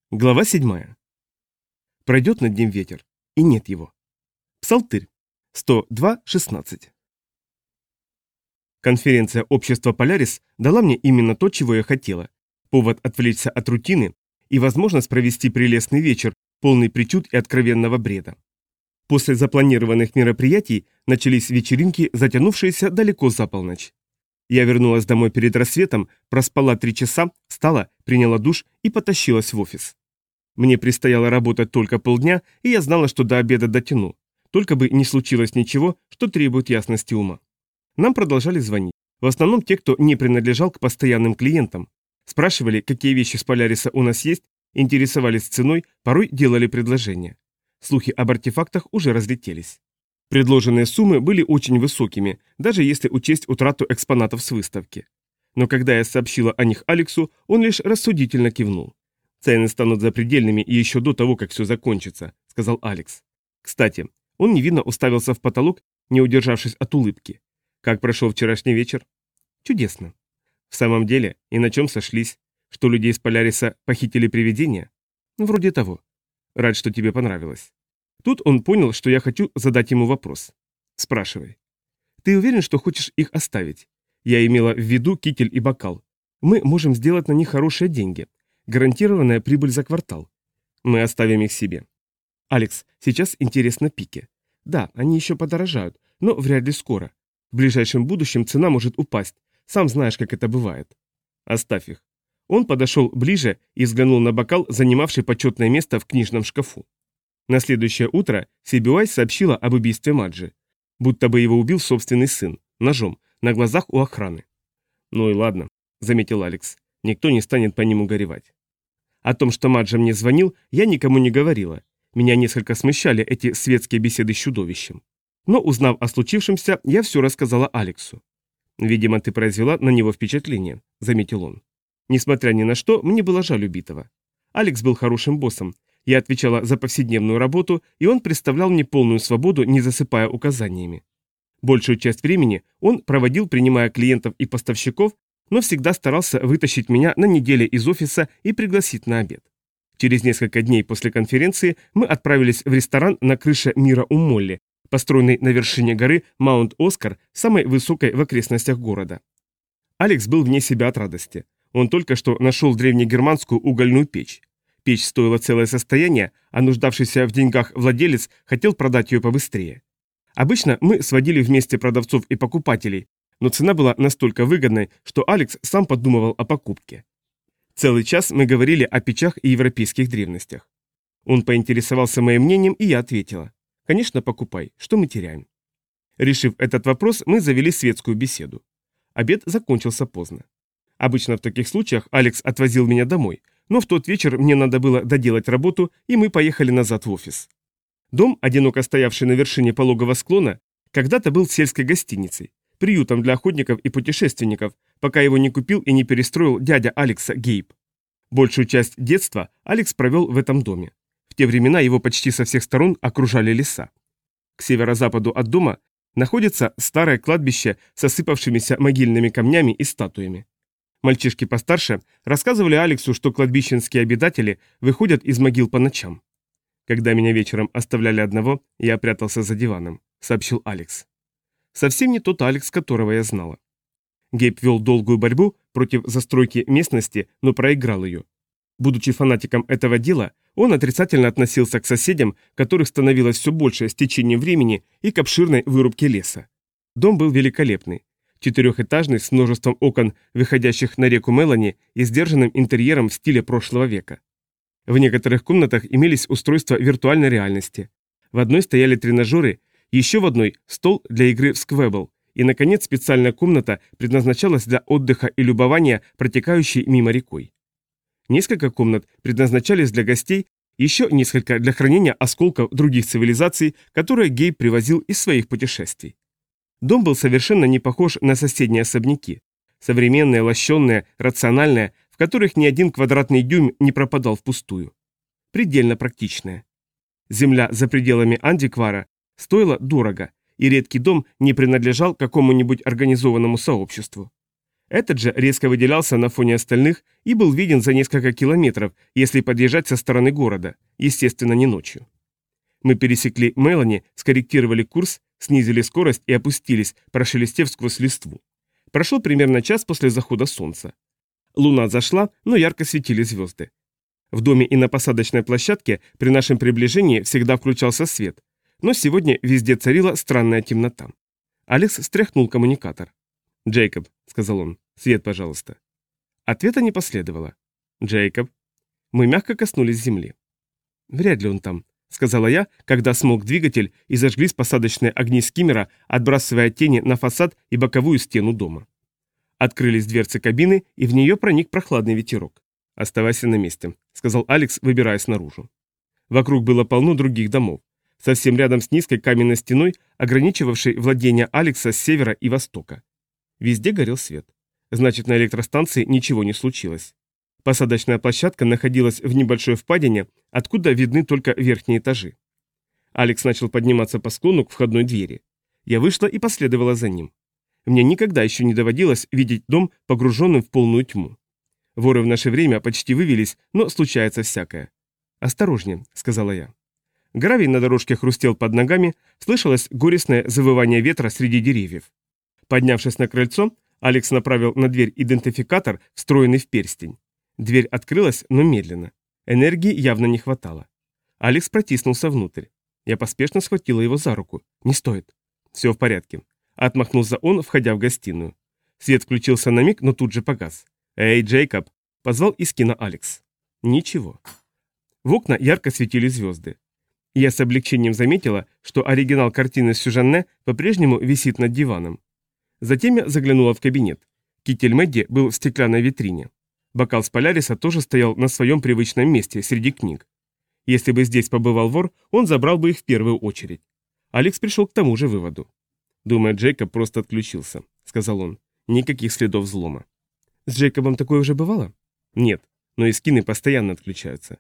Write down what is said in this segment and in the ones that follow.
Глава 7. Пройдет над ним ветер, и нет его. Псалтырь. 102:16. Конференция общества «Полярис» дала мне именно то, чего я хотела. Повод отвлечься от рутины и возможность провести прелестный вечер, полный причуд и откровенного бреда. После запланированных мероприятий начались вечеринки, затянувшиеся далеко за полночь. Я вернулась домой перед рассветом, проспала 3 часа, встала, приняла душ и потащилась в офис. Мне предстояло работать только полдня, и я знала, что до обеда дотяну. Только бы не случилось ничего, что требует ясности ума. Нам продолжали звонить. В основном те, кто не принадлежал к постоянным клиентам. Спрашивали, какие вещи с Поляриса у нас есть, интересовались ценой, порой делали предложения. Слухи об артефактах уже разлетелись. Предложенные суммы были очень высокими, даже если учесть утрату экспонатов с выставки. Но когда я сообщила о них Алексу, он лишь рассудительно кивнул. «Цены станут запредельными и еще до того, как все закончится», — сказал Алекс. Кстати, он невинно уставился в потолок, не удержавшись от улыбки. «Как прошел вчерашний вечер?» «Чудесно». «В самом деле? И на чем сошлись? Что людей с Поляриса похитили привидения?» «Вроде того». «Рад, что тебе понравилось». Тут он понял, что я хочу задать ему вопрос. «Спрашивай». «Ты уверен, что хочешь их оставить? Я имела в виду китель и бокал. Мы можем сделать на них хорошие деньги. Гарантированная прибыль за квартал. Мы оставим их себе». «Алекс, сейчас интересно пики. Да, они еще подорожают, но вряд ли скоро. В ближайшем будущем цена может упасть. Сам знаешь, как это бывает». «Оставь их». Он подошел ближе и взглянул на бокал, занимавший почетное место в книжном шкафу. На следующее утро CBY сообщила об убийстве Маджи. Будто бы его убил собственный сын, ножом, на глазах у охраны. «Ну и ладно», — заметил Алекс. «Никто не станет по нему горевать». О том, что Маджа мне звонил, я никому не говорила. Меня несколько смущали эти светские беседы с чудовищем. Но, узнав о случившемся, я все рассказала Алексу. «Видимо, ты произвела на него впечатление», — заметил он. Несмотря ни на что, мне было жаль убитого. Алекс был хорошим боссом. Я отвечала за повседневную работу, и он представлял мне полную свободу, не засыпая указаниями. Большую часть времени он проводил, принимая клиентов и поставщиков, но всегда старался вытащить меня на неделе из офиса и пригласить на обед. Через несколько дней после конференции мы отправились в ресторан на крыше Мира у Молли, построенный на вершине горы Маунт-Оскар, самой высокой в окрестностях города. Алекс был вне себя от радости. Он только что нашел древнегерманскую угольную печь. Печь стоила целое состояние, а нуждавшийся в деньгах владелец хотел продать ее побыстрее. Обычно мы сводили вместе продавцов и покупателей, но цена была настолько выгодной, что Алекс сам подумывал о покупке. Целый час мы говорили о печах и европейских древностях. Он поинтересовался моим мнением, и я ответила. «Конечно, покупай, что мы теряем?» Решив этот вопрос, мы завели светскую беседу. Обед закончился поздно. Обычно в таких случаях Алекс отвозил меня домой, но в тот вечер мне надо было доделать работу, и мы поехали назад в офис. Дом, одиноко стоявший на вершине пологого склона, когда-то был сельской гостиницей, приютом для охотников и путешественников, пока его не купил и не перестроил дядя Алекса Гейб. Большую часть детства Алекс провел в этом доме. В те времена его почти со всех сторон окружали леса. К северо-западу от дома находится старое кладбище с осыпавшимися могильными камнями и статуями. Мальчишки постарше рассказывали Алексу, что кладбищенские обитатели выходят из могил по ночам. «Когда меня вечером оставляли одного, я прятался за диваном», — сообщил Алекс. Совсем не тот Алекс, которого я знала. Гейб вел долгую борьбу против застройки местности, но проиграл ее. Будучи фанатиком этого дела, он отрицательно относился к соседям, которых становилось все больше с течением времени, и к обширной вырубке леса. Дом был великолепный. 4-этажный, с множеством окон, выходящих на реку Мелани, и сдержанным интерьером в стиле прошлого века. В некоторых комнатах имелись устройства виртуальной реальности. В одной стояли тренажеры, еще в одной – стол для игры в сквебл, и, наконец, специальная комната предназначалась для отдыха и любования, протекающей мимо рекой. Несколько комнат предназначались для гостей, еще несколько для хранения осколков других цивилизаций, которые Гейб привозил из своих путешествий. Дом был совершенно не похож на соседние особняки. Современные, лощенные, рациональные, в которых ни один квадратный дюйм не пропадал впустую. Предельно практичные. Земля за пределами Андиквара стоила дорого, и редкий дом не принадлежал какому-нибудь организованному сообществу. Этот же резко выделялся на фоне остальных и был виден за несколько километров, если подъезжать со стороны города, естественно, не ночью. Мы пересекли Мелани, скорректировали курс, снизили скорость и опустились, прошелестев сквозь листву. Прошел примерно час после захода солнца. Луна зашла, но ярко светили звезды. В доме и на посадочной площадке при нашем приближении всегда включался свет, но сегодня везде царила странная темнота. Алекс стряхнул коммуникатор. «Джейкоб», — сказал он, — «свет, пожалуйста». Ответа не последовало. «Джейкоб». Мы мягко коснулись земли. «Вряд ли он там», — сказала я, когда смолк двигатель и зажглись посадочные огни скиммера, отбрасывая тени на фасад и боковую стену дома. Открылись дверцы кабины, и в нее проник прохладный ветерок. «Оставайся на месте», — сказал Алекс, выбираясь наружу. Вокруг было полно других домов, совсем рядом с низкой каменной стеной, ограничивавшей владения Алекса с севера и востока. Везде горел свет. Значит, на электростанции ничего не случилось. Посадочная площадка находилась в небольшой впадине, откуда видны только верхние этажи. Алекс начал подниматься по склону к входной двери. Я вышла и последовала за ним. Мне никогда еще не доводилось видеть дом, погруженным в полную тьму. Воры в наше время почти вывелись, но случается всякое. «Осторожнее», — сказала я. Гравий на дорожке хрустел под ногами, слышалось горестное завывание ветра среди деревьев. Поднявшись на крыльцо, Алекс направил на дверь идентификатор, встроенный в перстень. Дверь открылась, но медленно. Энергии явно не хватало. Алекс протиснулся внутрь. Я поспешно схватила его за руку. «Не стоит». «Все в порядке», — отмахнулся он, входя в гостиную. Свет включился на миг, но тут же погас. «Эй, Джейкоб!» — позвал из кино Алекс. Ничего. В окна ярко светили звезды. Я с облегчением заметила, что оригинал картины Сюжанне по-прежнему висит над диваном. Затем я заглянула в кабинет. Китель Мэдди был в стеклянной витрине. Бокал с Поляриса тоже стоял на своем привычном месте, среди книг. Если бы здесь побывал вор, он забрал бы их в первую очередь. Алекс пришел к тому же выводу. «Думаю, Джейкоб просто отключился», — сказал он. «Никаких следов взлома». «С Джейкобом такое уже бывало?» «Нет, но и скины постоянно отключаются».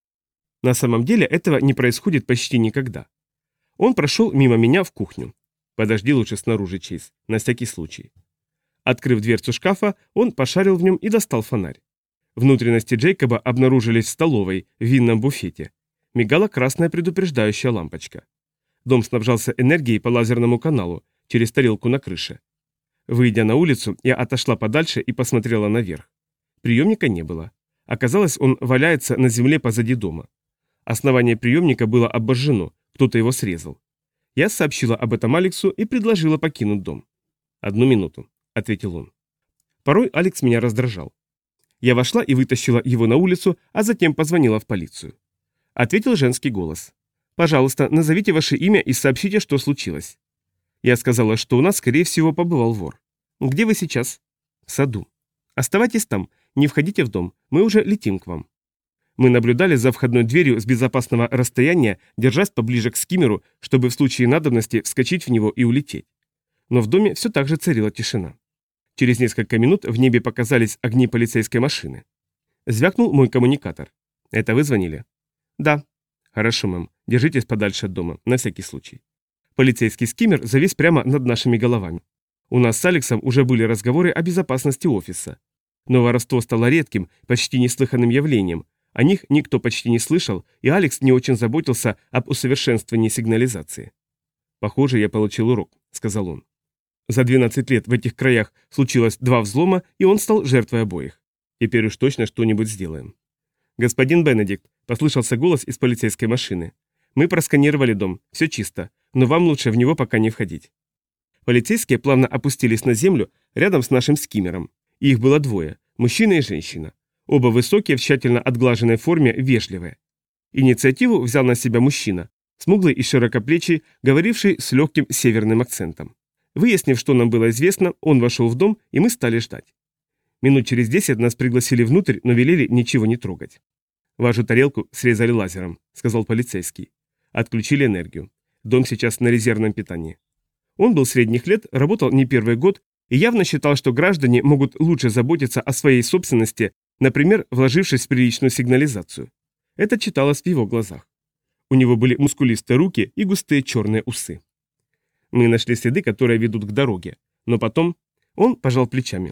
На самом деле этого не происходит почти никогда. Он прошел мимо меня в кухню. «Подожди лучше снаружи, Чейз, на всякий случай». Открыв дверцу шкафа, он пошарил в нем и достал фонарь. Внутренности Джейкоба обнаружились в столовой, в винном буфете. Мигала красная предупреждающая лампочка. Дом снабжался энергией по лазерному каналу, через тарелку на крыше. Выйдя на улицу, я отошла подальше и посмотрела наверх. Приемника не было. Оказалось, он валяется на земле позади дома. Основание приемника было обожжено, кто-то его срезал. Я сообщила об этом Алексу и предложила покинуть дом. «Одну минуту», — ответил он. Порой Алекс меня раздражал. Я вошла и вытащила его на улицу, а затем позвонила в полицию. Ответил женский голос. «Пожалуйста, назовите ваше имя и сообщите, что случилось». Я сказала, что у нас, скорее всего, побывал вор. «Где вы сейчас?» «В саду». «Оставайтесь там, не входите в дом, мы уже летим к вам». Мы наблюдали за входной дверью с безопасного расстояния, держась поближе к скиммеру, чтобы в случае надобности вскочить в него и улететь. Но в доме все так же царила тишина. Через несколько минут в небе показались огни полицейской машины. Звякнул мой коммуникатор. «Это вы звонили?» «Да». «Хорошо, мэм. Держитесь подальше от дома, на всякий случай». Полицейский скиммер завис прямо над нашими головами. У нас с Алексом уже были разговоры о безопасности офиса. Но воровство стало редким, почти неслыханным явлением. О них никто почти не слышал, и Алекс не очень заботился об усовершенствовании сигнализации. «Похоже, я получил урок», — сказал он. За 12 лет в этих краях случилось 2 взлома, и он стал жертвой обоих. Теперь уж точно что-нибудь сделаем. «Господин Бенедикт», — послышался голос из полицейской машины. «Мы просканировали дом, все чисто, но вам лучше в него пока не входить». Полицейские плавно опустились на землю рядом с нашим скиммером. И их было 2, мужчина и женщина. Оба высокие, в тщательно отглаженной форме, вежливые. Инициативу взял на себя мужчина, смуглый и широкоплечий, говоривший с легким северным акцентом. Выяснив, что нам было известно, он вошел в дом, и мы стали ждать. Минут через 10 нас пригласили внутрь, но велели ничего не трогать. «Вашу тарелку срезали лазером», — сказал полицейский. «Отключили энергию. Дом сейчас на резервном питании». Он был средних лет, работал не первый год и явно считал, что граждане могут лучше заботиться о своей собственности, например, вложившись в приличную сигнализацию. Это читалось в его глазах. У него были мускулистые руки и густые черные усы. Мы нашли следы, которые ведут к дороге, но потом он пожал плечами.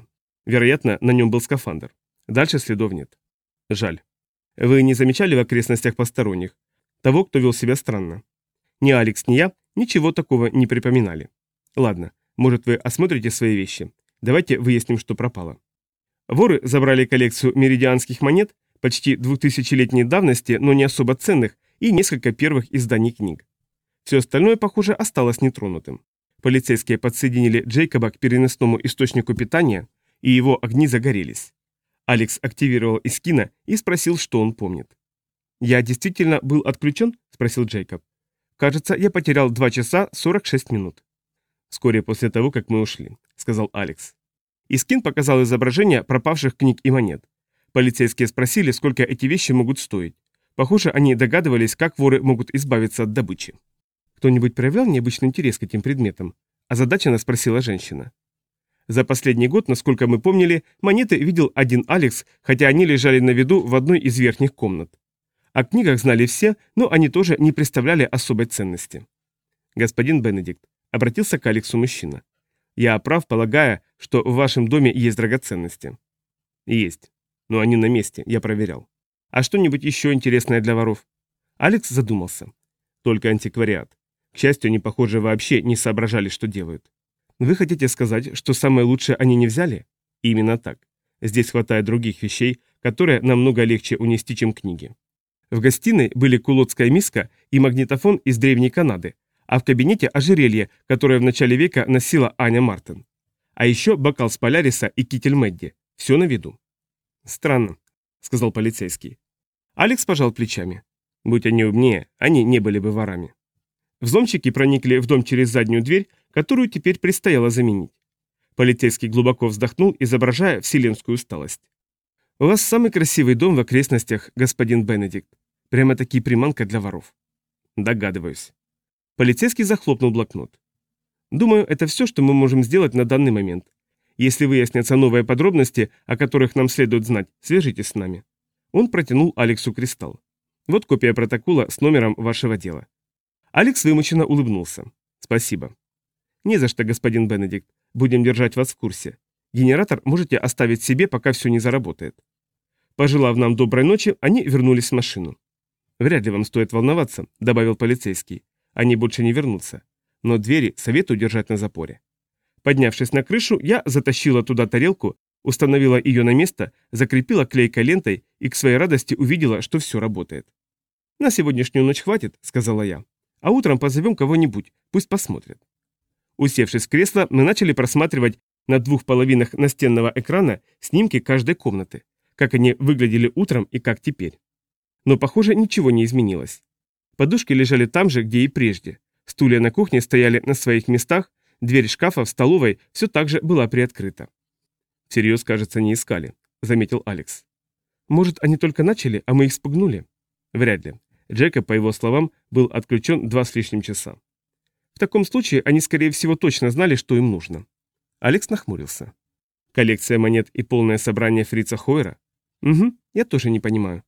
Вероятно, на нем был скафандр. Дальше следов нет. Жаль. Вы не замечали в окрестностях посторонних? Того, кто вел себя странно? Ни Алекс, ни я ничего такого не припоминали. Ладно, может, вы осмотрите свои вещи. Давайте выясним, что пропало. Воры забрали коллекцию меридианских монет, почти 2000-летней давности, но не особо ценных, и несколько первых изданий книг. Все остальное, похоже, осталось нетронутым. Полицейские подсоединили Джейкоба к переносному источнику питания, и его огни загорелись. Алекс активировал Искина и спросил, что он помнит. «Я действительно был отключен?» – спросил Джейкоб. «Кажется, я потерял 2 часа 46 минут». «Вскоре после того, как мы ушли», – сказал Алекс. Искин показал изображение пропавших книг и монет. Полицейские спросили, сколько эти вещи могут стоить. Похоже, они догадывались, как воры могут избавиться от добычи. «Кто-нибудь проявлял необычный интерес к этим предметам?» – озадаченно спросила женщина. За последний год, насколько мы помнили, монеты видел один Алекс, хотя они лежали на виду в одной из верхних комнат. О книгах знали все, но они тоже не представляли особой ценности. «Господин Бенедикт», — обратился к Алексу мужчина, — «я прав, полагая, что в вашем доме есть драгоценности». «Есть. Но они на месте, я проверял. А что-нибудь еще интересное для воров?» Алекс задумался. «Только антиквариат. К счастью, они, похоже, вообще не соображали, что делают». «Вы хотите сказать, что самое лучшее они не взяли?» «Именно так. Здесь хватает других вещей, которые намного легче унести, чем книги». В гостиной были кулотская миска и магнитофон из древней Канады, а в кабинете ожерелье, которое в начале века носила Аня Мартин. А еще бокал с Поляриса и китель Мэдди. Все на виду. «Странно», — сказал полицейский. Алекс пожал плечами. Будь они умнее, они не были бы ворами. Взломщики проникли в дом через заднюю дверь, которую теперь предстояло заменить. Полицейский глубоко вздохнул, изображая вселенскую усталость. «У вас самый красивый дом в окрестностях, господин Бенедикт. Прямо-таки приманка для воров». «Догадываюсь». Полицейский захлопнул блокнот. «Думаю, это все, что мы можем сделать на данный момент. Если выяснятся новые подробности, о которых нам следует знать, свяжитесь с нами». Он протянул Алексу кристалл. «Вот копия протокола с номером вашего дела». Алекс вымученно улыбнулся. «Спасибо». «Не за что, господин Бенедикт. Будем держать вас в курсе. Генератор можете оставить себе, пока все не заработает». Пожелав нам доброй ночи, они вернулись в машину. «Вряд ли вам стоит волноваться», — добавил полицейский. «Они больше не вернутся. Но двери советую держать на запоре». Поднявшись на крышу, я затащила туда тарелку, установила ее на место, закрепила клейкой лентой и к своей радости увидела, что все работает. «На сегодняшнюю ночь хватит», — сказала я. «А утром позовем кого-нибудь, пусть посмотрят». Усевшись в кресло, мы начали просматривать на 2 половинах настенного экрана снимки каждой комнаты, как они выглядели утром и как теперь. Но, похоже, ничего не изменилось. Подушки лежали там же, где и прежде. Стулья на кухне стояли на своих местах, дверь шкафа в столовой все так же была приоткрыта. «Всерьез, кажется, не искали», — заметил Алекс. «Может, они только начали, а мы их спугнули?» «Вряд ли. Джекоб, по его словам, был отключен 2 с лишним часа. В таком случае они, скорее всего, точно знали, что им нужно». Алекс нахмурился. «Коллекция монет и полное собрание фрица Хойера? Угу, я тоже не понимаю».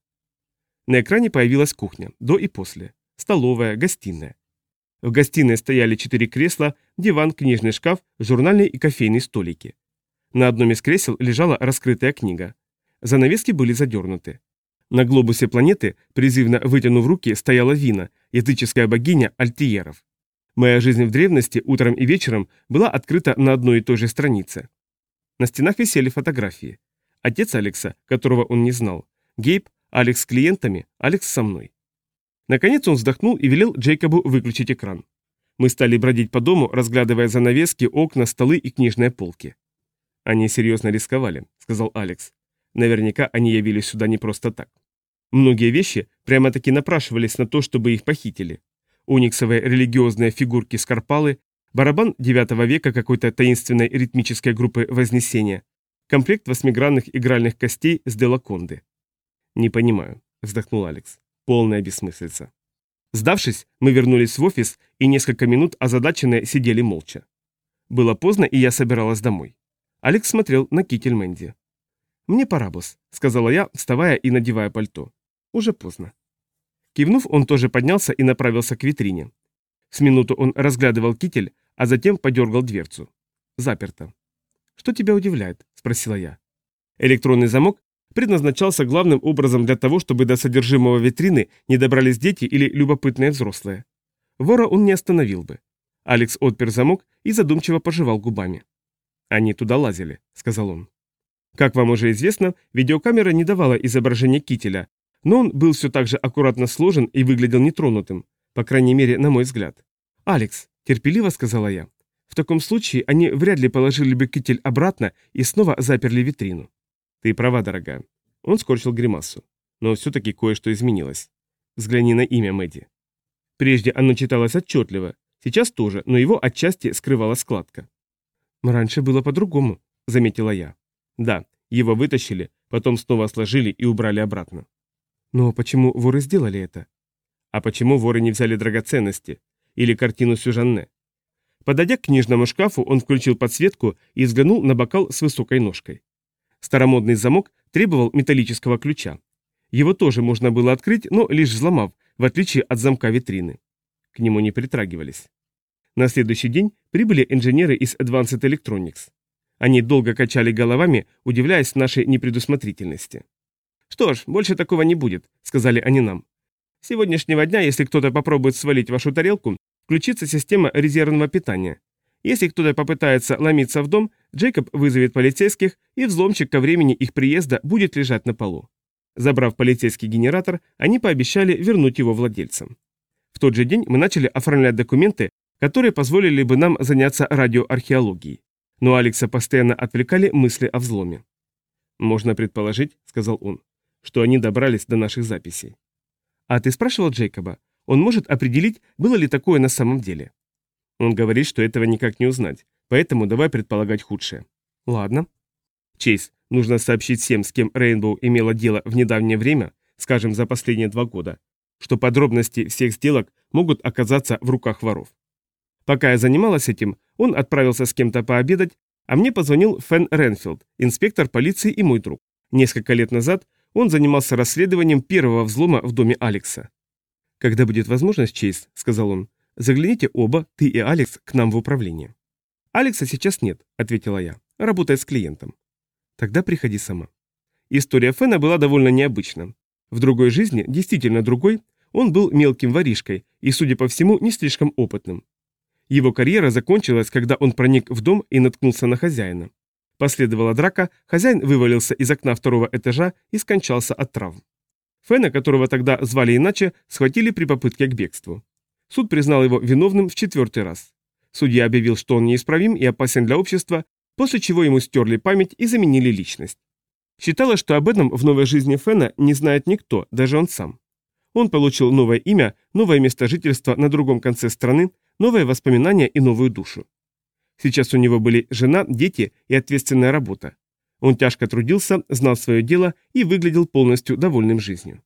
На экране появилась кухня, до и после. Столовая, гостиная. В гостиной стояли 4 кресла, диван, книжный шкаф, журнальные и кофейные столики. На одном из кресел лежала раскрытая книга. Занавески были задернуты. На глобусе планеты, призывно вытянув руки, стояла Вина, языческая богиня Альтиеров. Моя жизнь в древности утром и вечером была открыта на одной и той же странице. На стенах висели фотографии. Отец Алекса, которого он не знал, Гейб, Алекс с клиентами, Алекс со мной. Наконец он вздохнул и велел Джейкобу выключить экран. Мы стали бродить по дому, разглядывая занавески, окна, столы и книжные полки. «Они серьезно рисковали», — сказал Алекс. «Наверняка они явились сюда не просто так. Многие вещи прямо-таки напрашивались на то, чтобы их похитили. Ониксовые религиозные фигурки Скорпалы, барабан 9 века какой-то таинственной ритмической группы Вознесения, комплект 8-гранных игральных костей с Делаконды». «Не понимаю», — вздохнул Алекс. «Полная бессмыслица». Сдавшись, мы вернулись в офис и несколько минут озадаченные сидели молча. Было поздно, и я собиралась домой. Алекс смотрел на китель Мэнди. «Мне пора, босс», — сказала я, вставая и надевая пальто. «Уже поздно». Кивнув, он тоже поднялся и направился к витрине. С минуту он разглядывал китель, а затем подергал дверцу. Заперто. «Что тебя удивляет?» — спросила я. Электронный замок предназначался главным образом для того, чтобы до содержимого витрины не добрались дети или любопытные взрослые. Вора он не остановил бы. Алекс отпер замок и задумчиво пожевал губами. «Они туда лазили», — сказал он. Как вам уже известно, видеокамера не давала изображения кителя, но он был все так же аккуратно сложен и выглядел нетронутым, по крайней мере, на мой взгляд. «Алекс», — терпеливо сказала я, — «в таком случае они вряд ли положили бы китель обратно и снова заперли витрину». «Ты права, дорогая». Он скорчил гримасу. Но все-таки кое-что изменилось. Взгляни на имя Мэдди. Прежде оно читалось отчетливо, сейчас тоже, но его отчасти скрывала складка. «Раньше было по-другому», — заметила я. «Да, его вытащили, потом снова сложили и убрали обратно». «Но почему воры сделали это?» «А почему воры не взяли драгоценности? Или картину Сюжанне?» Подойдя к книжному шкафу, он включил подсветку и взглянул на бокал с высокой ножкой. Старомодный замок требовал металлического ключа. Его тоже можно было открыть, но лишь взломав, в отличие от замка витрины. К нему не притрагивались. На следующий день прибыли инженеры из Advanced Electronics. Они долго качали головами, удивляясь нашей непредусмотрительности. «Что ж, больше такого не будет», — сказали они нам. «С сегодняшнего дня, если кто-то попробует свалить вашу тарелку, включится система резервного питания. Если кто-то попытается ломиться в дом, Джейкоб вызовет полицейских, и взломщик ко времени их приезда будет лежать на полу». Забрав полицейский генератор, они пообещали вернуть его владельцам. В тот же день мы начали оформлять документы, которые позволили бы нам заняться радиоархеологией. Но Алекса постоянно отвлекали мысли о взломе. «Можно предположить», — сказал он, — «что они добрались до наших записей». «А ты спрашивал Джейкоба? Он может определить, было ли такое на самом деле?» «Он говорит, что этого никак не узнать, поэтому давай предполагать худшее». «Ладно». «Чейз, нужно сообщить всем, с кем Рейнбоу имела дело в недавнее время, скажем, за последние 2 года, что подробности всех сделок могут оказаться в руках воров». Пока я занималась этим, он отправился с кем-то пообедать, а мне позвонил Фен Ренфилд, инспектор полиции и мой друг. Несколько лет назад он занимался расследованием первого взлома в доме Алекса. «Когда будет возможность, Чейз», — сказал он, — «загляните оба, ты и Алекс, к нам в управление». «Алекса сейчас нет», — ответила я, — «работает с клиентом». «Тогда приходи сама». История Фена была довольно необычна. В другой жизни, действительно другой, он был мелким воришкой и, судя по всему, не слишком опытным. Его карьера закончилась, когда он проник в дом и наткнулся на хозяина. Последовала драка, хозяин вывалился из окна 2-го этажа и скончался от травм. Фена, которого тогда звали иначе, схватили при попытке к бегству. Суд признал его виновным в 4-й раз. Судья объявил, что он неисправим и опасен для общества, после чего ему стерли память и заменили личность. Считалось, что об этом в новой жизни Фена не знает никто, даже он сам. Он получил новое имя, новое место жительства на другом конце страны, новые воспоминания и новую душу. Сейчас у него были жена, дети и ответственная работа. Он тяжко трудился, знал свое дело и выглядел полностью довольным жизнью.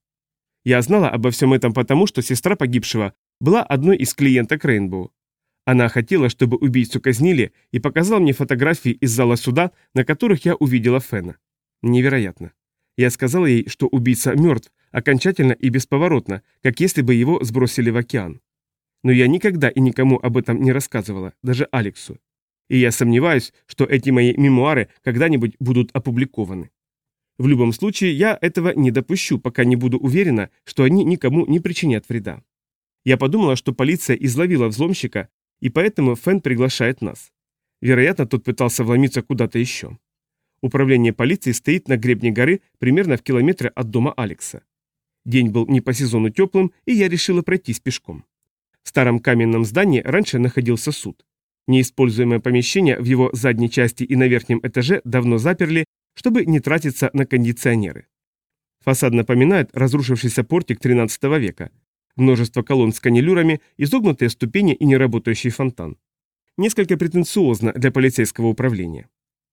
Я знала обо всем этом потому, что сестра погибшего была одной из клиенток Рейнбоу. Она хотела, чтобы убийцу казнили, и показала мне фотографии из зала суда, на которых я увидела Фена. Невероятно. Я сказала ей, что убийца мертв, окончательно и бесповоротно, как если бы его сбросили в океан. Но я никогда и никому об этом не рассказывала, даже Алексу. И я сомневаюсь, что эти мои мемуары когда-нибудь будут опубликованы. В любом случае, я этого не допущу, пока не буду уверена, что они никому не причинят вреда. Я подумала, что полиция изловила взломщика, и поэтому Фен приглашает нас. Вероятно, тот пытался вломиться куда-то еще. Управление полиции стоит на гребне горы примерно в километре от дома Алекса. День был не по сезону теплым, и я решила пройтись пешком. В старом каменном здании раньше находился суд. Неиспользуемое помещение в его задней части и на верхнем этаже давно заперли, чтобы не тратиться на кондиционеры. Фасад напоминает разрушившийся портик 13 века. Множество колонн с канилюрами, изогнутые ступени и неработающий фонтан. Несколько претенциозно для полицейского управления.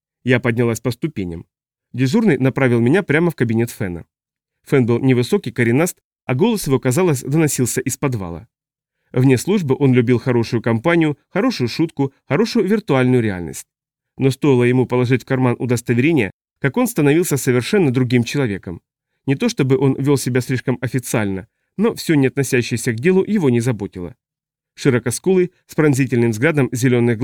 Я поднялась по ступеням. Дежурный направил меня прямо в кабинет Фена. Фен был невысокий, коренаст, а голос его, казалось, доносился из подвала. Вне службы он любил хорошую компанию, хорошую шутку, хорошую виртуальную реальность. Но стоило ему положить в карман удостоверение, как он становился совершенно другим человеком. Не то чтобы он вел себя слишком официально, но все не относящееся к делу его не заботило. Широкоскулый, с пронзительным взглядом зеленых глаз,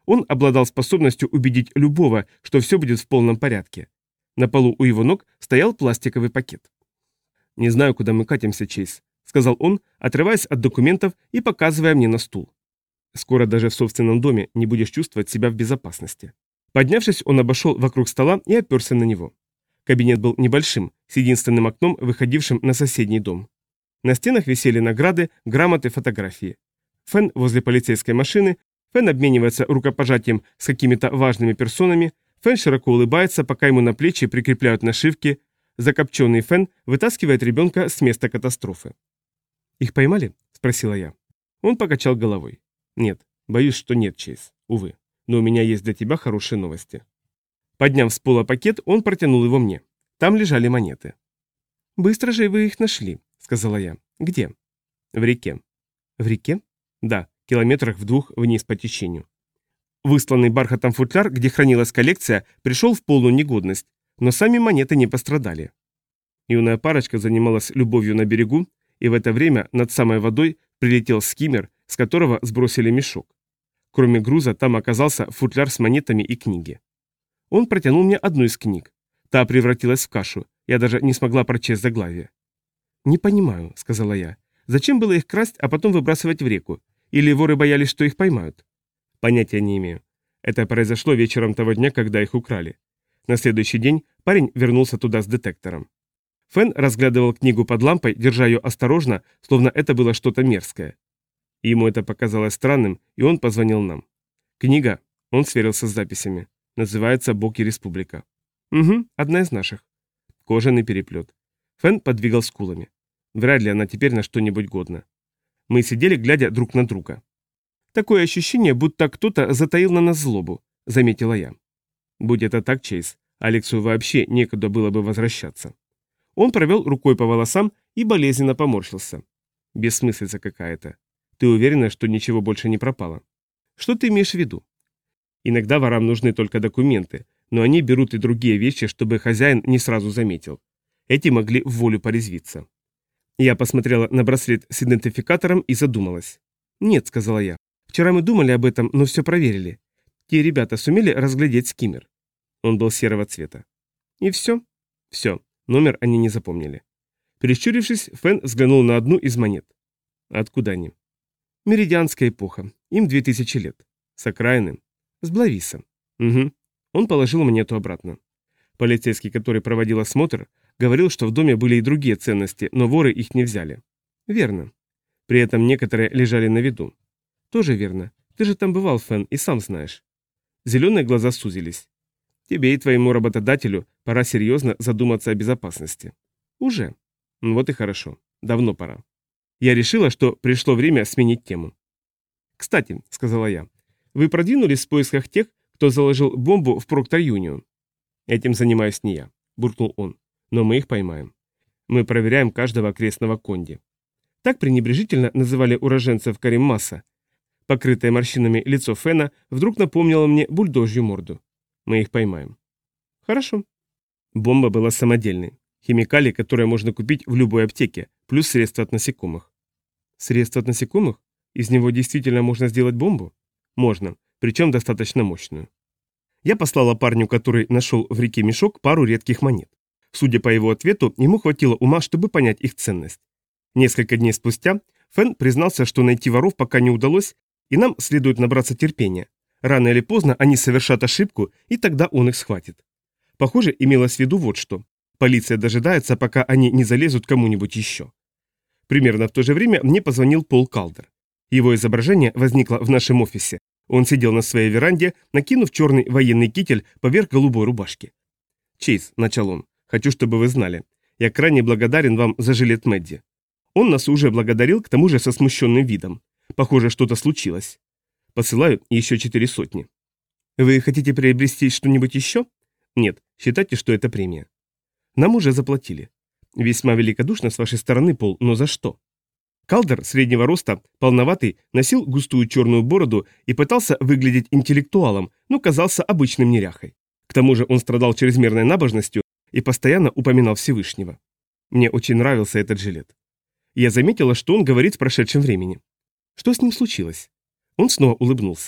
Он обладал способностью убедить любого, что все будет в полном порядке. На полу у его ног стоял пластиковый пакет. «Не знаю, куда мы катимся, Чейз», — сказал он, отрываясь от документов и показывая мне на стул. «Скоро даже в собственном доме не будешь чувствовать себя в безопасности». Поднявшись, он обошел вокруг стола и оперся на него. Кабинет был небольшим, с единственным окном, выходившим на соседний дом. На стенах висели награды, грамоты, фотографии. Фен возле полицейской машины, Фен обменивается рукопожатием с какими-то важными персонами, Фен широко улыбается, пока ему на плечи прикрепляют нашивки, закопченный Фен вытаскивает ребенка с места катастрофы. «Их поймали?» – спросила я. Он покачал головой. «Нет, боюсь, что нет, Чейз, увы. Но у меня есть для тебя хорошие новости». Подняв с пола пакет, он протянул его мне. Там лежали монеты. «Быстро же вы их нашли», — сказала я. «Где?» «В реке». «В реке?» «Да, километрах в 2 вниз по течению». Высланный бархатом футляр, где хранилась коллекция, пришел в полную негодность, но сами монеты не пострадали. Юная парочка занималась любовью на берегу, и в это время над самой водой прилетел скиммер, с которого сбросили мешок. Кроме груза, там оказался футляр с монетами и книги. Он протянул мне одну из книг. Та превратилась в кашу, я даже не смогла прочесть заглавие. «Не понимаю», — сказала я. «Зачем было их красть, а потом выбрасывать в реку? Или воры боялись, что их поймают?» «Понятия не имею. Это произошло вечером того дня, когда их украли. На следующий день парень вернулся туда с детектором. Фен разглядывал книгу под лампой, держа ее осторожно, словно это было что-то мерзкое. Ему это показалось странным, и он позвонил нам. Книга, он сверился с записями, называется «Бог и Республика». «Угу, одна из наших». Кожаный переплет. Фен подвигал скулами. Вряд ли она теперь на что-нибудь годна. Мы сидели, глядя друг на друга. «Такое ощущение, будто кто-то затаил на нас злобу», — заметила я. «Будь это так, Чейз, Алексу вообще некуда было бы возвращаться». Он провел рукой по волосам и болезненно поморщился. «Бессмыслица какая-то. Ты уверена, что ничего больше не пропало?» «Что ты имеешь в виду?» «Иногда ворам нужны только документы, но они берут и другие вещи, чтобы хозяин не сразу заметил. Эти могли в волю порезвиться». Я посмотрела на браслет с идентификатором и задумалась. «Нет», — сказала я. «Вчера мы думали об этом, но все проверили. Те ребята сумели разглядеть скиммер». Он был серого цвета. «И все?» «Все. Номер они не запомнили». Прищурившись, Фен взглянул на одну из монет. «Откуда они?» «Меридианская эпоха. Им 2000 лет. С окраины. С Блависа». «Угу». Он положил монету обратно. Полицейский, который проводил осмотр, говорил, что в доме были и другие ценности, но воры их не взяли. «Верно. При этом некоторые лежали на виду». «Тоже верно. Ты же там бывал, Фен, и сам знаешь». Зеленые глаза сузились. «Тебе и твоему работодателю пора серьезно задуматься о безопасности». «Уже». «Вот и хорошо. Давно пора». Я решила, что пришло время сменить тему. «Кстати», — сказала я, — «вы продвинулись в поисках тех, кто заложил бомбу в Проктор Юнион?» «Этим занимаюсь не я», — буркнул он. «Но мы их поймаем. Мы проверяем каждого окрестного конди». Так пренебрежительно называли уроженцев Кариммаса. Покрытое морщинами лицо Фена вдруг напомнило мне бульдожью морду. «Мы их поймаем». «Хорошо». Бомба была самодельной. Химикалии, которые можно купить в любой аптеке, плюс средства от насекомых. Средства от насекомых? Из него действительно можно сделать бомбу? Можно, причем достаточно мощную. Я послала парню, который нашел в реке мешок, пару редких монет. Судя по его ответу, ему хватило ума, чтобы понять их ценность. Несколько дней спустя Фен признался, что найти воров пока не удалось, и нам следует набраться терпения. Рано или поздно они совершат ошибку, и тогда он их схватит. Похоже, имелось в виду вот что. Полиция дожидается, пока они не залезут кому-нибудь еще. Примерно в то же время мне позвонил Пол Калдер. Его изображение возникло в нашем офисе. Он сидел на своей веранде, накинув черный военный китель поверх голубой рубашки. «Чейз», — начал он, — «хочу, чтобы вы знали. Я крайне благодарен вам за жилет Мэдди». Он нас уже благодарил, к тому же со смущенным видом. Похоже, что-то случилось. Посылаю еще 400. «Вы хотите приобрести что-нибудь еще?» «Нет, считайте, что это премия». «Нам уже заплатили». «Весьма великодушно с вашей стороны, Пол, но за что?» Калдер, среднего роста, полноватый, носил густую черную бороду и пытался выглядеть интеллектуалом, но казался обычным неряхой. К тому же он страдал чрезмерной набожностью и постоянно упоминал Всевышнего. Мне очень нравился этот жилет. Я заметила, что он говорит в прошедшем времени. Что с ним случилось? Он снова улыбнулся.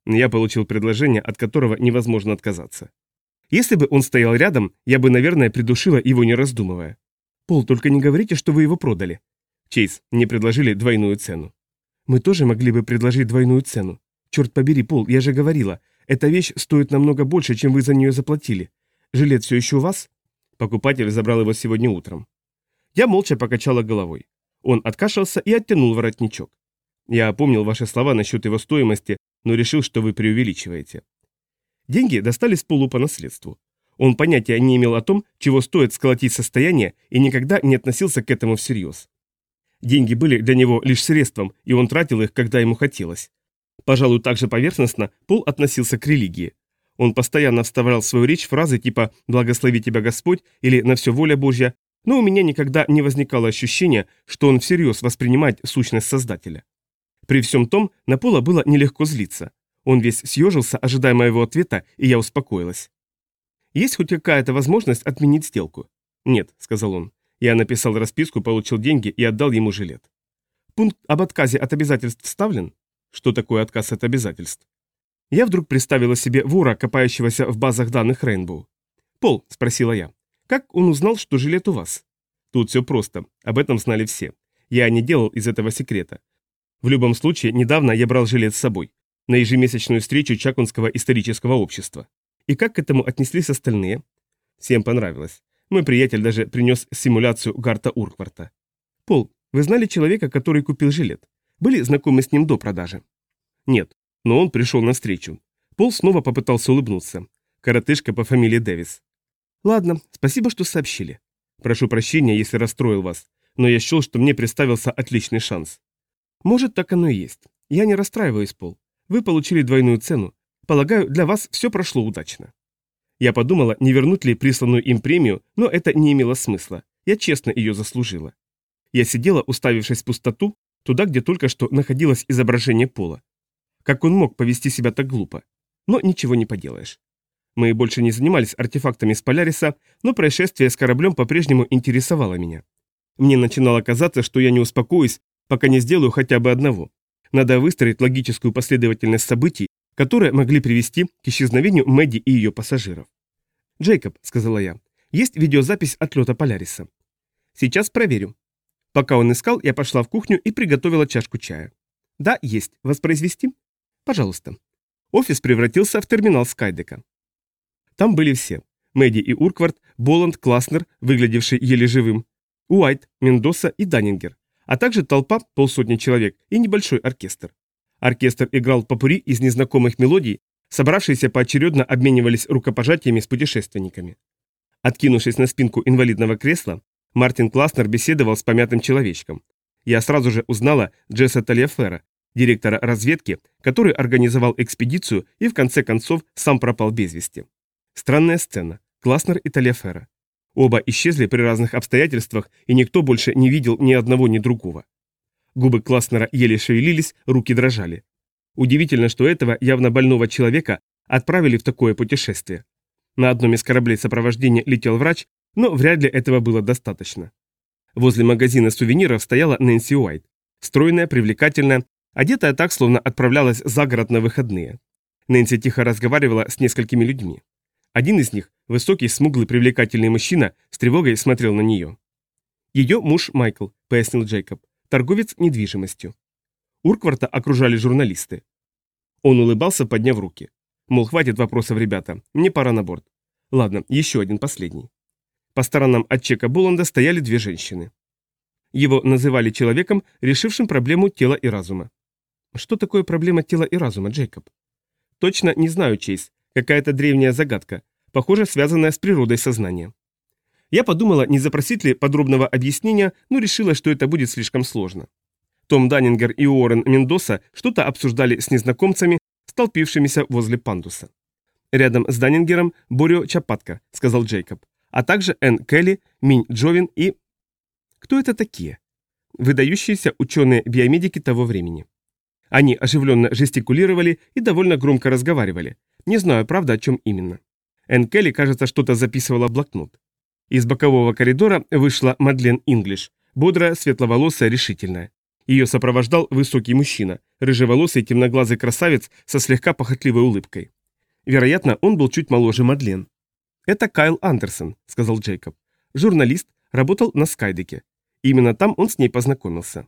Я получил предложение, от которого невозможно отказаться. Если бы он стоял рядом, я бы, наверное, придушила его, не раздумывая. Пол, только не говорите, что вы его продали. Чейз, мне предложили двойную цену. Мы тоже могли бы предложить двойную цену. Черт побери, Пол, я же говорила, эта вещь стоит намного больше, чем вы за нее заплатили. Жилет все еще у вас? Покупатель забрал его сегодня утром. Я молча покачала головой. Он откашлялся и оттянул воротничок. Я помнил ваши слова насчет его стоимости, но решил, что вы преувеличиваете. Деньги достались Полу по наследству. Он понятия не имел о том, чего стоит сколотить состояние, и никогда не относился к этому всерьез. Деньги были для него лишь средством, и он тратил их, когда ему хотелось. Пожалуй, так же поверхностно Пол относился к религии. Он постоянно вставлял в свою речь фразы типа «Благослови тебя Господь» или «На все воля Божья», но у меня никогда не возникало ощущения, что он всерьез воспринимает сущность Создателя. При всем том, на Пола было нелегко злиться. Он весь съежился, ожидая моего ответа, и я успокоилась. «Есть хоть какая-то возможность отменить сделку?» «Нет», — сказал он. Я написал расписку, получил деньги и отдал ему жилет. «Пункт об отказе от обязательств вставлен?» «Что такое отказ от обязательств?» Я вдруг представила себе вора, копающегося в базах данных Рейнбоу. «Пол», — спросила я, — «как он узнал, что жилет у вас?» Тут все просто, об этом знали все. Я не делал из этого секрета. В любом случае, недавно я брал жилет с собой на ежемесячную встречу Чакунского исторического общества. И как к этому отнеслись остальные? Всем понравилось. Мой приятель даже принес симуляцию Гарта Уркварта. «Пол, вы знали человека, который купил жилет? Были знакомы с ним до продажи?» «Нет, но он пришел на встречу». Пол снова попытался улыбнуться. Коротышка по фамилии Дэвис. «Ладно, спасибо, что сообщили. Прошу прощения, если расстроил вас, но я счел, что мне представился отличный шанс». «Может, так оно и есть. Я не расстраиваюсь, Пол. Вы получили двойную цену. Полагаю, для вас все прошло удачно». Я подумала, не вернуть ли присланную им премию, но это не имело смысла. Я честно ее заслужила. Я сидела, уставившись в пустоту, туда, где только что находилось изображение Пола. Как он мог повести себя так глупо? Но ничего не поделаешь. Мы больше не занимались артефактами с Поляриса, но происшествие с кораблем по-прежнему интересовало меня. Мне начинало казаться, что я не успокоюсь, пока не сделаю хотя бы одного. Надо выстроить логическую последовательность событий, которые могли привести к исчезновению Мэдди и ее пассажиров. «Джейкоб», — сказала я, — «есть видеозапись отлета Поляриса». «Сейчас проверю». Пока он искал, я пошла в кухню и приготовила чашку чая. «Да, есть. Воспроизвести?» «Пожалуйста». Офис превратился в терминал Скайдека. Там были все. Мэдди и Урквард, Боланд, Класнер, выглядевший еле живым, Уайт, Мендоса и Даннингер, а также толпа, полсотни человек и небольшой оркестр. Оркестр играл попурри из незнакомых мелодий, собравшиеся поочередно обменивались рукопожатиями с путешественниками. Откинувшись на спинку инвалидного кресла, Мартин Класнер беседовал с помятым человечком. Я сразу же узнала Джесса Талиафера, директора разведки, который организовал экспедицию и в конце концов сам пропал без вести. Странная сцена. Класнер и Талиафера. Оба исчезли при разных обстоятельствах, и никто больше не видел ни одного, ни другого. Губы Класнера еле шевелились, руки дрожали. Удивительно, что этого явно больного человека отправили в такое путешествие. На одном из кораблей сопровождения летел врач, но вряд ли этого было достаточно. Возле магазина сувениров стояла Нэнси Уайт. Стройная, привлекательная, одетая так, словно отправлялась за город на выходные. Нэнси тихо разговаривала с несколькими людьми. Один из них, высокий, смуглый, привлекательный мужчина, с тревогой смотрел на нее. «Ее муж Майкл», — пояснил Джейкоб, — «торговец недвижимостью». Уркварта окружали журналисты. Он улыбался, подняв руки. Мол, хватит вопросов, ребята, мне пора на борт. Ладно, еще один, последний. По сторонам от Чека Боланда стояли две женщины. Его называли человеком, решившим проблему тела и разума. Что такое проблема тела и разума, Джейкоб? Точно не знаю, Чейз. Какая-то древняя загадка, похоже, связанная с природой сознания. Я подумала, не запросить ли подробного объяснения, но решила, что это будет слишком сложно. Том Даннингер и Уоррен Мендоса что-то обсуждали с незнакомцами, столпившимися возле пандуса. «Рядом с Даннингером Борио Чапатка», — сказал Джейкоб, а также Энн Келли, Минь Джовин и... Кто это такие? Выдающиеся ученые-биомедики того времени. Они оживленно жестикулировали и довольно громко разговаривали. Не знаю, правда, о чем именно. Энн Келли, кажется, что-то записывала в блокнот. Из бокового коридора вышла Мадлен Инглиш, бодрая, светловолосая, решительная. Ее сопровождал высокий мужчина, рыжеволосый темноглазый красавец со слегка похотливой улыбкой. Вероятно, он был чуть моложе Мадлен. «Это Кайл Андерсон», — сказал Джейкоб. «Журналист, работал на Скайдеке. Именно там он с ней познакомился».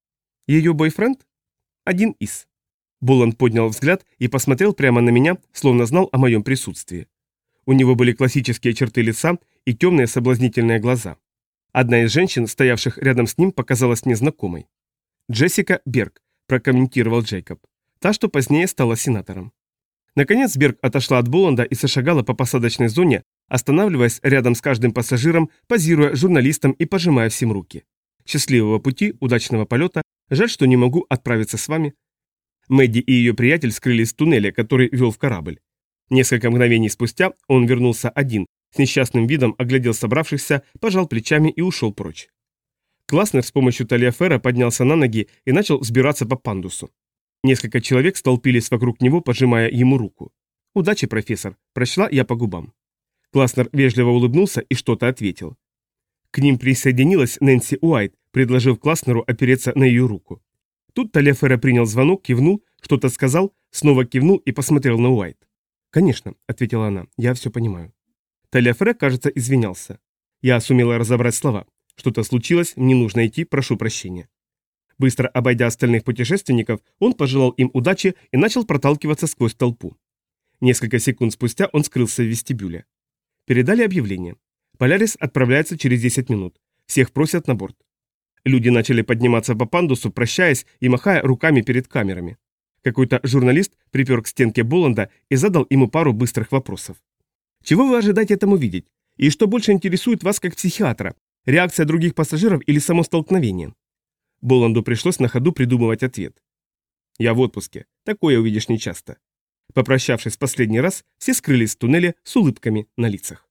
«Ее бойфренд?» «Один из». Боланд поднял взгляд и посмотрел прямо на меня, словно знал о моем присутствии. У него были классические черты лица и темные соблазнительные глаза. Одна из женщин, стоявших рядом с ним, показалась незнакомой. «Джессика Берг», – прокомментировал Джейкоб. «Та, что позднее стала сенатором». Наконец Берг отошла от Боланда и зашагала по посадочной зоне, останавливаясь рядом с каждым пассажиром, позируя журналистам и пожимая всем руки. «Счастливого пути, удачного полета. Жаль, что не могу отправиться с вами». Мэдди и ее приятель скрылись в туннеле, который вел в корабль. Несколько мгновений спустя он вернулся один, с несчастным видом оглядел собравшихся, пожал плечами и ушел прочь. Класснер с помощью Талиафера поднялся на ноги и начал взбираться по пандусу. Несколько человек столпились вокруг него, пожимая ему руку. «Удачи, профессор», – прочла я по губам. Класснер вежливо улыбнулся и что-то ответил. К ним присоединилась Нэнси Уайт, предложив Класснеру опереться на ее руку. Тут Талиафера принял звонок, кивнул, что-то сказал, снова кивнул и посмотрел на Уайт. «Конечно», — ответила она, — «я все понимаю». Талиафера, кажется, извинялся. Я сумела разобрать слова. «Что-то случилось, мне нужно идти, прошу прощения». Быстро обойдя остальных путешественников, он пожелал им удачи и начал проталкиваться сквозь толпу. Несколько секунд спустя он скрылся в вестибюле. Передали объявление. «Полярис отправляется через 10 минут. Всех просят на борт». Люди начали подниматься по пандусу, прощаясь и махая руками перед камерами. Какой-то журналист припер к стенке Боланда и задал ему пару быстрых вопросов. «Чего вы ожидаете там увидеть? И что больше интересует вас как психиатра? Реакция других пассажиров или само столкновение?» Боланду пришлось на ходу придумывать ответ. «Я в отпуске. Такое увидишь нечасто». Попрощавшись в последний раз, все скрылись в туннеле с улыбками на лицах.